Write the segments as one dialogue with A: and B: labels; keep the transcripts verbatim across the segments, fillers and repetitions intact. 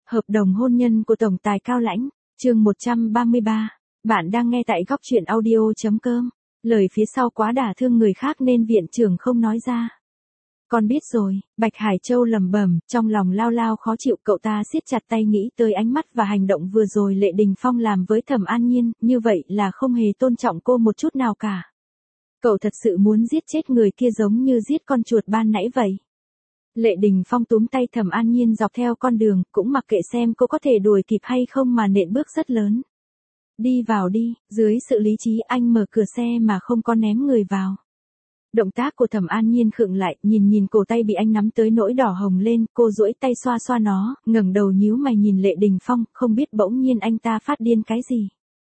A: Hợp đồng hôn nhân của Tổng tài Cao Lãnh, chương một trăm ba mươi ba. Bạn đang nghe tại góc truyện audio.com. Lời phía sau quá đả thương người khác nên viện trưởng không nói ra. Con biết rồi, Bạch Hải Châu lẩm bẩm, trong lòng lao lao khó chịu. Cậu ta siết chặt tay nghĩ tới ánh mắt và hành động vừa rồi Lệ Đình Phong làm với Thẩm An Nhiên, như vậy là không hề tôn trọng cô một chút nào cả. Cậu thật sự muốn giết chết người kia giống như giết con chuột ban nãy vậy. Lệ Đình Phong túm tay Thẩm An Nhiên dọc theo con đường, cũng mặc kệ xem cô có thể đuổi kịp hay không mà nện bước rất lớn. Đi vào đi, dưới sự lý trí anh mở cửa xe mà không có ném người vào. Động tác của Thẩm An Nhiên khựng lại, nhìn nhìn cổ tay bị anh nắm tới nỗi đỏ hồng lên, cô duỗi tay xoa xoa nó, ngẩng đầu nhíu mày nhìn Lệ Đình Phong, không biết bỗng nhiên anh ta phát điên cái gì.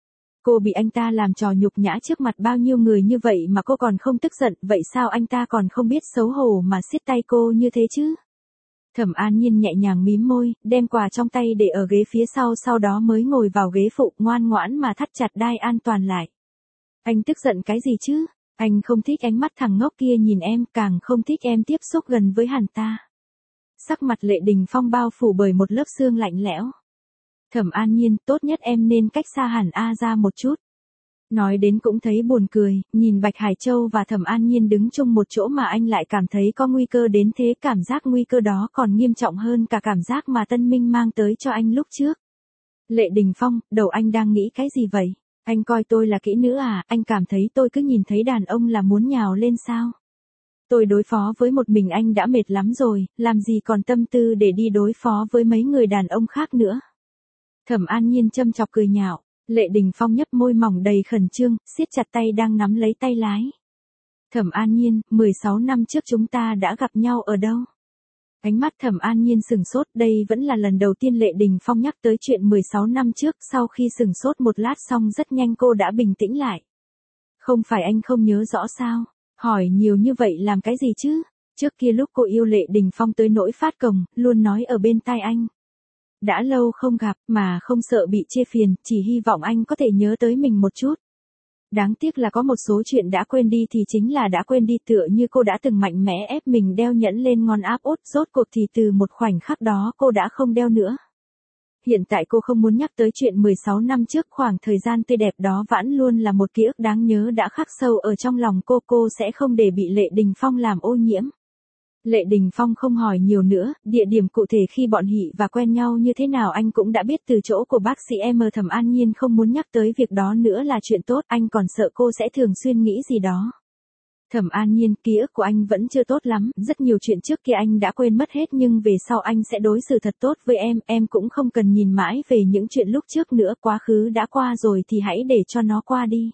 A: Cô bị anh ta làm trò nhục nhã trước mặt bao nhiêu người như vậy mà cô còn không tức giận, vậy sao anh ta còn không biết xấu hổ mà siết tay cô như thế chứ? Thẩm An Nhiên nhẹ nhàng mím môi, đem quà trong tay để ở ghế phía sau, sau đó mới ngồi vào ghế phụ, ngoan ngoãn mà thắt chặt đai an toàn lại. Anh tức giận cái gì chứ? Anh không thích ánh mắt thằng ngốc kia nhìn em, càng không thích em tiếp xúc gần với hắn ta. Sắc mặt Lệ Đình Phong bao phủ bởi một lớp sương lạnh lẽo. Thẩm An Nhiên, tốt nhất em nên cách xa hẳn A ra một chút. Nói đến cũng thấy buồn cười, nhìn Bạch Hải Châu và Thẩm An Nhiên đứng chung một chỗ mà anh lại cảm thấy có nguy cơ đến thế, cảm giác nguy cơ đó còn nghiêm trọng hơn cả cảm giác mà Tân Minh mang tới cho anh lúc trước. Lệ Đình Phong, đầu anh đang nghĩ cái gì vậy? Anh coi tôi là kỹ nữ à, anh cảm thấy tôi cứ nhìn thấy đàn ông là muốn nhào lên sao? Tôi đối phó với một mình anh đã mệt lắm rồi, làm gì còn tâm tư để đi đối phó với mấy người đàn ông khác nữa. Thẩm An Nhiên châm chọc cười nhạo, Lệ Đình Phong nhấp môi mỏng đầy khẩn trương, siết chặt tay đang nắm lấy tay lái. Thẩm An Nhiên, mười sáu năm trước chúng ta đã gặp nhau ở đâu? Ánh mắt Thẩm An Nhiên sừng sốt, đây vẫn là lần đầu tiên Lệ Đình Phong nhắc tới chuyện mười sáu năm trước, sau khi sừng sốt một lát xong rất nhanh cô đã bình tĩnh lại. Không phải anh không nhớ rõ sao? Hỏi nhiều như vậy làm cái gì chứ? Trước kia lúc cô yêu Lệ Đình Phong tới nỗi phát cồng, luôn nói ở bên tai anh. Đã lâu không gặp mà không sợ bị chê phiền, chỉ hy vọng anh có thể nhớ tới mình một chút. Đáng tiếc là có một số chuyện đã quên đi thì chính là đã quên đi, tựa như cô đã từng mạnh mẽ ép mình đeo nhẫn lên ngón áp út, rốt cuộc thì từ một khoảnh khắc đó cô đã không đeo nữa. Hiện tại cô không muốn nhắc tới chuyện mười sáu năm trước, khoảng thời gian tươi đẹp đó vẫn luôn là một ký ức đáng nhớ đã khắc sâu ở trong lòng cô, cô sẽ không để bị Lệ Đình Phong làm ô nhiễm. Lệ Đình Phong không hỏi nhiều nữa, địa điểm cụ thể khi bọn Hị và quen nhau như thế nào anh cũng đã biết từ chỗ của bác sĩ em. Thẩm An Nhiên không muốn nhắc tới việc đó nữa là chuyện tốt, anh còn sợ cô sẽ thường xuyên nghĩ gì đó. Thẩm An Nhiên, ký ức của anh vẫn chưa tốt lắm, rất nhiều chuyện trước kia anh đã quên mất hết, nhưng về sau anh sẽ đối xử thật tốt với em, em cũng không cần nhìn mãi về những chuyện lúc trước nữa, quá khứ đã qua rồi thì hãy để cho nó qua đi.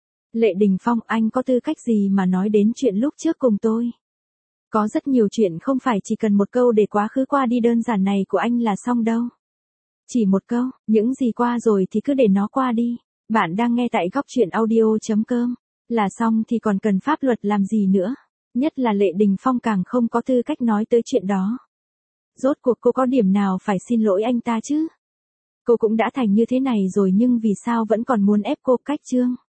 A: Lệ Đình Phong, anh có tư cách gì mà nói đến chuyện lúc trước cùng tôi? Có rất nhiều chuyện không phải chỉ cần một câu để quá khứ qua đi đơn giản này của anh là xong đâu. Chỉ một câu, những gì qua rồi thì cứ để nó qua đi. Bạn đang nghe tại góc truyện audio.com. Là xong thì còn cần pháp luật làm gì nữa. Nhất là Lệ Đình Phong càng không có tư cách nói tới chuyện đó. Rốt cuộc cô có điểm nào phải xin lỗi anh ta chứ? Cô cũng đã thành như thế này rồi nhưng vì sao vẫn còn muốn ép cô cách chương?